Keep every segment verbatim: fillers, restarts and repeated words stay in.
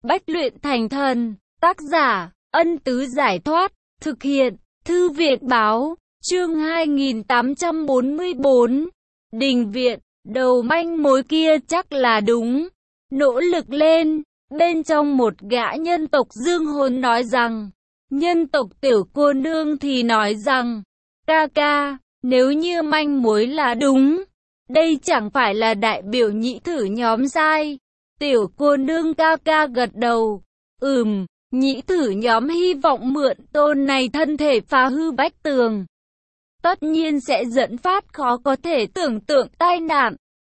Bách luyện thành thần. Tác giả, Ân Tứ Giải Thoát. Thực hiện, Thư viện Báo. Chương hai nghìn tám trăm bốn mươi bốn. Đình viện, đầu manh mối kia chắc là đúng. Nỗ lực lên. Bên trong một gã nhân tộc dương hồn nói rằng, nhân tộc tiểu cô nương thì nói rằng, ca ca, nếu như manh mối là đúng, đây chẳng phải là đại biểu nhị thử nhóm sai. Tiểu cô nương ca ca gật đầu, ừm, nhị thử nhóm hy vọng mượn tôn này thân thể phá hư vách tường. Tất nhiên sẽ dẫn phát khó có thể tưởng tượng tai nạn.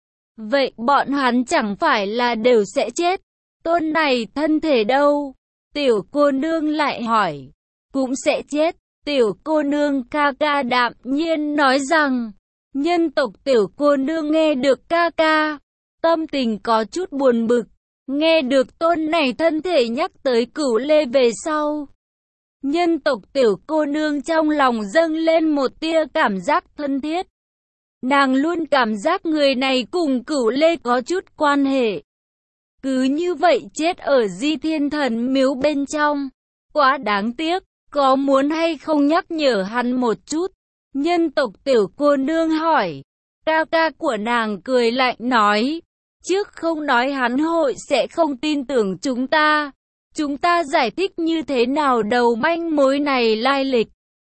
Vậy bọn hắn chẳng phải là đều sẽ chết. Tôn này thân thể đâu? Tiểu cô nương lại hỏi. Cũng sẽ chết. Tiểu cô nương ca ca đạm nhiên nói rằng, nhân tộc tiểu cô nương nghe được ca ca, tâm tình có chút buồn bực. Nghe được tôn này thân thể nhắc tới Cửu Lê về sau, nhân tộc tiểu cô nương trong lòng dâng lên một tia cảm giác thân thiết. Nàng luôn cảm giác người này cùng Cửu Lê có chút quan hệ. Cứ như vậy chết ở Di Thiên Thần Miếu bên trong. Quá đáng tiếc, có muốn hay không nhắc nhở hắn một chút? Nhân tộc tiểu cô nương hỏi. Ca ca của nàng cười lạnh nói, trước không nói hắn hội sẽ không tin tưởng chúng ta. Chúng ta giải thích như thế nào đầu manh mối này lai lịch.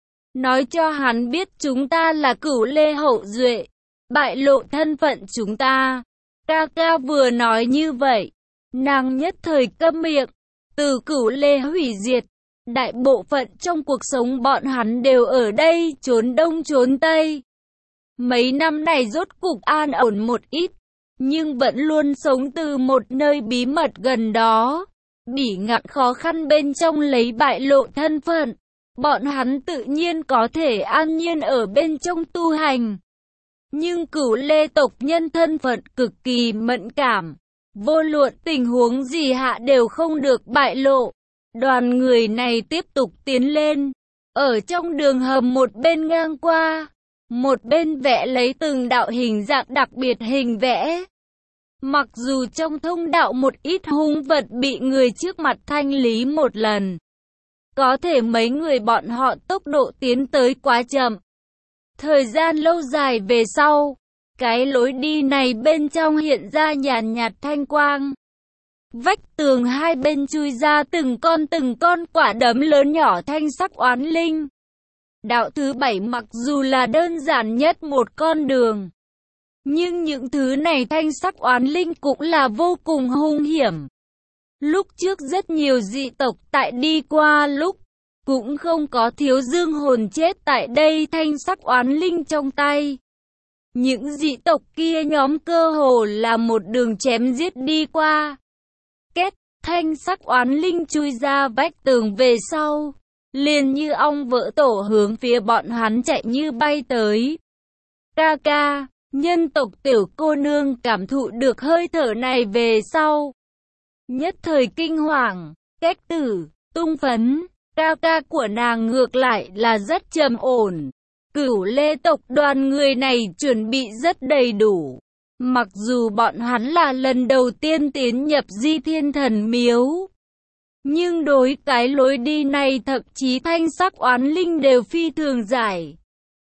Nói cho hắn biết chúng ta là Cửu Lê hậu duệ, bại lộ thân phận chúng ta. Ca ca vừa nói như vậy, nàng nhất thời câm miệng. Từ Cửu Lê hủy diệt, đại bộ phận trong cuộc sống bọn hắn đều ở đây trốn đông trốn tây. Mấy năm này rốt cục an ổn một ít, nhưng vẫn luôn sống từ một nơi bí mật gần đó. Bỉ ngạn khó khăn bên trong lấy bại lộ thân phận, bọn hắn tự nhiên có thể an nhiên ở bên trong tu hành. Nhưng Cửu Lê tộc nhân thân phận cực kỳ mẫn cảm, vô luận tình huống gì hạ đều không được bại lộ. Đoàn người này tiếp tục tiến lên, ở trong đường hầm một bên ngang qua, một bên vẽ lấy từng đạo hình dạng đặc biệt hình vẽ. Mặc dù trong thông đạo một ít hung vật bị người trước mặt thanh lý một lần, có thể mấy người bọn họ tốc độ tiến tới quá chậm. Thời gian lâu dài về sau, cái lối đi này bên trong hiện ra nhàn nhạt thanh quang. Vách tường hai bên chui ra từng con từng con quả đấm lớn nhỏ thanh sắc oán linh. Đạo thứ bảy mặc dù là đơn giản nhất một con đường, nhưng những thứ này thanh sắc oán linh cũng là vô cùng hung hiểm. Lúc trước rất nhiều dị tộc tại đi qua lúc, cũng không có thiếu dương hồn chết tại đây thanh sắc oán linh trong tay. Những dị tộc kia nhóm cơ hồ là một đường chém giết đi qua. Kết, thanh sắc oán linh chui ra vách tường về sau, liền như ong vỡ tổ hướng phía bọn hắn chạy như bay tới. Ca ca, nhân tộc tiểu cô nương cảm thụ được hơi thở này về sau, nhất thời kinh hoàng. Cách tử, tung phấn, ca ca của nàng ngược lại là rất trầm ổn. Cửu Lê tộc đoàn người này chuẩn bị rất đầy đủ. Mặc dù bọn hắn là lần đầu tiên tiến nhập Di Thiên Thần Miếu, nhưng đối cái lối đi này thậm chí thanh sắc oán linh đều phi thường giải.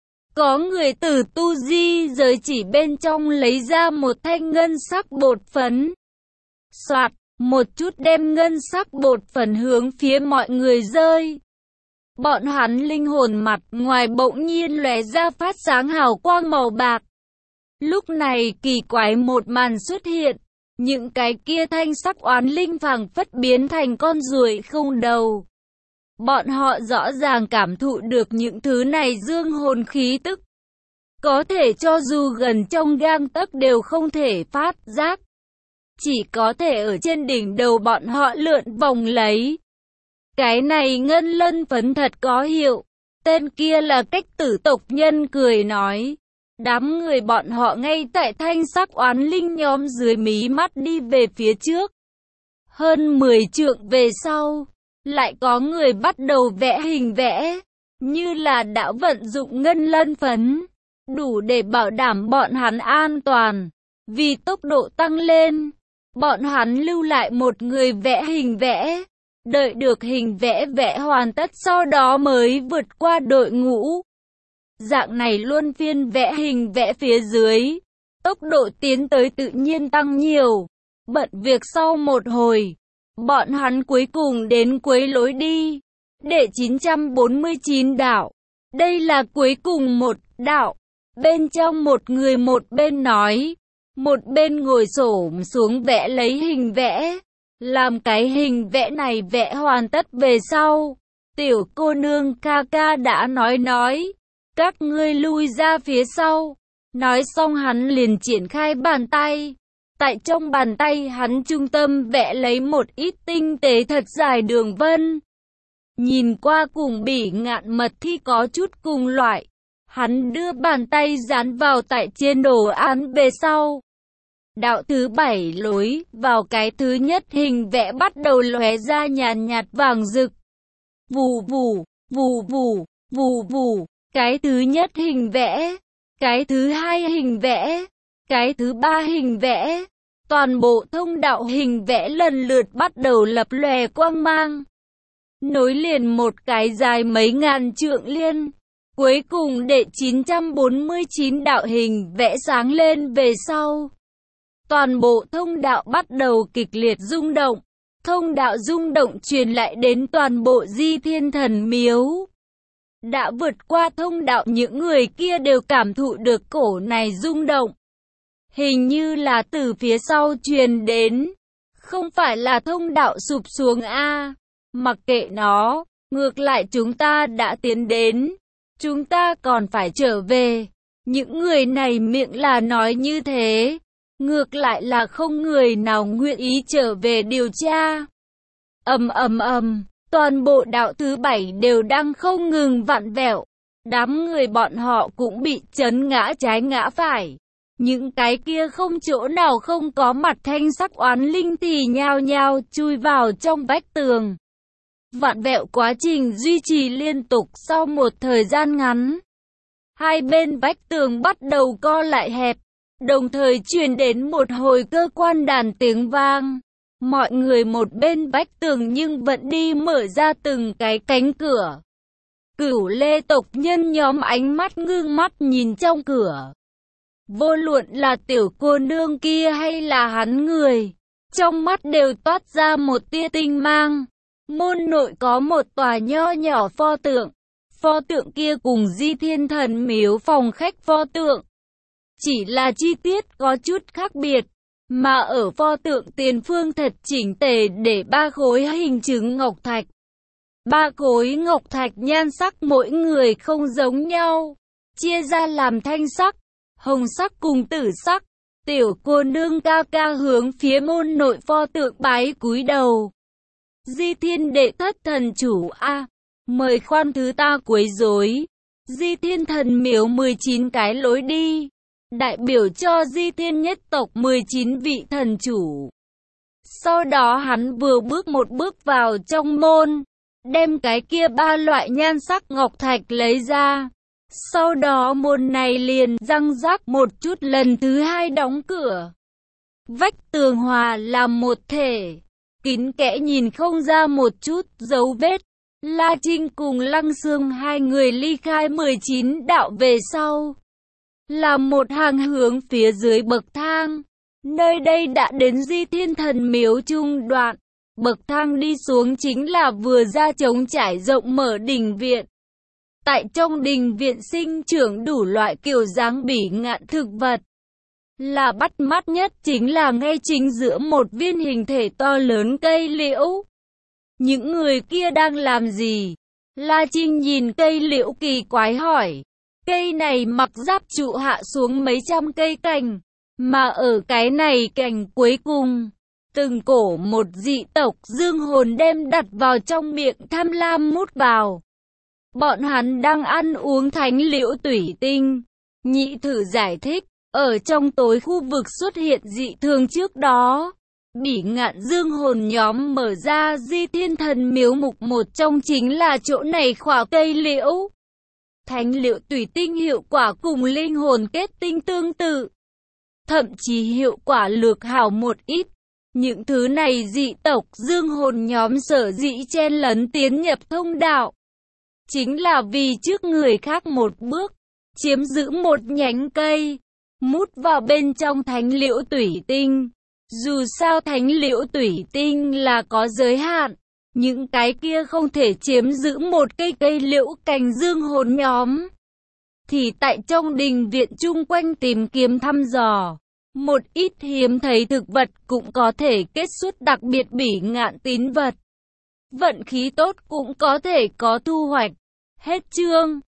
Có người từ tu di giới chỉ bên trong lấy ra một thanh ngân sắc bột phấn. Soạt, một chút đem ngân sắc bột phấn hướng phía mọi người rơi. Bọn hắn linh hồn mặt ngoài bỗng nhiên lóe ra phát sáng hào quang màu bạc. Lúc này kỳ quái một màn xuất hiện, những cái kia thanh sắc oán linh phảng phất biến thành con ruồi không đầu. Bọn họ rõ ràng cảm thụ được những thứ này dương hồn khí tức, có thể cho dù gần trong gang tấc đều không thể phát giác, chỉ có thể ở trên đỉnh đầu bọn họ lượn vòng lấy. Cái này ngân lân phấn thật có hiệu. Tên kia là Cách tử tộc nhân cười nói. Đám người bọn họ ngay tại thanh sắc oán linh nhóm dưới mí mắt đi về phía trước. Hơn mười trượng về sau, lại có người bắt đầu vẽ hình vẽ, như là đã vận dụng ngân lân phấn, đủ để bảo đảm bọn hắn an toàn. Vì tốc độ tăng lên, bọn hắn lưu lại một người vẽ hình vẽ. Đợi được hình vẽ vẽ hoàn tất sau đó mới vượt qua đội ngũ. Dạng này luân phiên vẽ hình vẽ phía dưới. Tốc độ tiến tới tự nhiên tăng nhiều. Bận việc sau một hồi, bọn hắn cuối cùng đến cuối lối đi. Đệ chín trăm bốn mươi chín đạo. Đây là cuối cùng một đạo. Bên trong một người một bên nói, một bên ngồi xổm xuống vẽ lấy hình vẽ. Làm cái hình vẽ này vẽ hoàn tất về sau, tiểu cô nương ca ca đã nói nói, các ngươi lui ra phía sau. Nói xong hắn liền triển khai bàn tay. Tại trong bàn tay hắn trung tâm vẽ lấy một ít tinh tế thật dài đường vân. Nhìn qua cùng Bỉ Ngạn Mật Thi có chút cùng loại. Hắn đưa bàn tay dán vào tại trên đồ án về sau. Đạo thứ bảy lối vào cái thứ nhất hình vẽ bắt đầu lóe ra nhàn nhạt vàng rực. Vù vù, vù vù, vù vù, cái thứ nhất hình vẽ, cái thứ hai hình vẽ, cái thứ ba hình vẽ. Toàn bộ thông đạo hình vẽ lần lượt bắt đầu lập lòe quang mang. Nối liền một cái dài mấy ngàn trượng liên. Cuối cùng đệ chín trăm bốn mươi chín đạo hình vẽ sáng lên về sau. Toàn bộ thông đạo bắt đầu kịch liệt rung động. Thông đạo rung động truyền lại đến toàn bộ Di Thiên Thần Miếu. Đã vượt qua thông đạo những người kia đều cảm thụ được cổ này rung động. Hình như là từ phía sau truyền đến. Không phải là thông đạo sụp xuống a. Mặc kệ nó, ngược lại chúng ta đã tiến đến. Chúng ta còn phải trở về. Những người này miệng là nói như thế. Ngược lại là không người nào nguyện ý trở về điều tra. Ầm ầm ầm, toàn bộ đạo thứ bảy đều đang không ngừng vặn vẹo. Đám người bọn họ cũng bị chấn ngã trái ngã phải. Những cái kia không chỗ nào không có mặt thanh sắc oán linh thì nhao nhao chui vào trong vách tường. Vặn vẹo quá trình duy trì liên tục sau một thời gian ngắn. Hai bên vách tường bắt đầu co lại hẹp. Đồng thời truyền đến một hồi cơ quan đàn tiếng vang. Mọi người một bên vách tường nhưng vẫn đi mở ra từng cái cánh cửa. Cửu Lê tộc nhân nhóm ánh mắt ngưng mắt nhìn trong cửa. Vô luận là tiểu cô nương kia hay là hắn người, trong mắt đều toát ra một tia tinh mang. Môn nội có một tòa nho nhỏ pho tượng. Pho tượng kia cùng Di Thiên Thần Miếu phòng khách pho tượng. Chỉ là chi tiết có chút khác biệt, mà ở pho tượng tiền phương thật chỉnh tề để ba khối hình chứng ngọc thạch. Ba khối ngọc thạch nhan sắc mỗi người không giống nhau, chia ra làm thanh sắc, hồng sắc cùng tử sắc. Tiểu cô nương ca ca hướng phía môn nội pho tượng bái cúi đầu. Di Thiên đệ thất thần chủ a, mời khoan thứ ta quấy rối. Di Thiên Thần Miếu mười chín cái lối đi. Đại biểu cho Di Thiên nhất tộc mười chín vị thần chủ. Sau đó hắn vừa bước một bước vào trong môn, đem cái kia ba loại nhan sắc ngọc thạch lấy ra. Sau đó môn này liền răng rắc một chút lần thứ hai đóng cửa. Vách tường hòa làm một thể, kín kẽ nhìn không ra một chút dấu vết. La Trinh cùng Lăng Xương hai người ly khai mười chín đạo về sau. Là một hàng hướng phía dưới bậc thang. Nơi đây đã đến Di Thiên Thần Miếu trung đoạn. Bậc thang đi xuống chính là vừa ra trống trải rộng mở đình viện. Tại trong đình viện sinh trưởng đủ loại kiểu dáng bỉ ngạn thực vật. Là bắt mắt nhất chính là ngay chính giữa một viên hình thể to lớn cây liễu. Những người kia đang làm gì? La Trinh nhìn cây liễu kỳ quái hỏi. Cây này mặc giáp trụ hạ xuống mấy trăm cây cành, mà ở cái này cành cuối cùng, từng cổ một dị tộc dương hồn đem đặt vào trong miệng tham lam mút vào. Bọn hắn đang ăn uống thánh liễu tủy tinh. Nhị thử giải thích, ở trong tối khu vực xuất hiện dị thường trước đó. Bỉ ngạn dương hồn nhóm mở ra Di Thiên Thần Miếu mục một trong chính là chỗ này khỏa cây liễu. Thánh liễu tùy tinh hiệu quả cùng linh hồn kết tinh tương tự. Thậm chí hiệu quả lược hảo một ít. Những thứ này dị tộc dương hồn nhóm sở dĩ chen lấn tiến nhập thông đạo. Chính là vì trước người khác một bước, chiếm giữ một nhánh cây, mút vào bên trong thánh liễu tủy tinh. Dù sao thánh liễu tủy tinh là có giới hạn, những cái kia không thể chiếm giữ một cây cây liễu cành dương hồn nhóm. Thì tại trong đình viện chung quanh tìm kiếm thăm dò, một ít hiếm thấy thực vật cũng có thể kết xuất đặc biệt bỉ ngạn tín vật. Vận khí tốt cũng có thể có thu hoạch. Hết chương.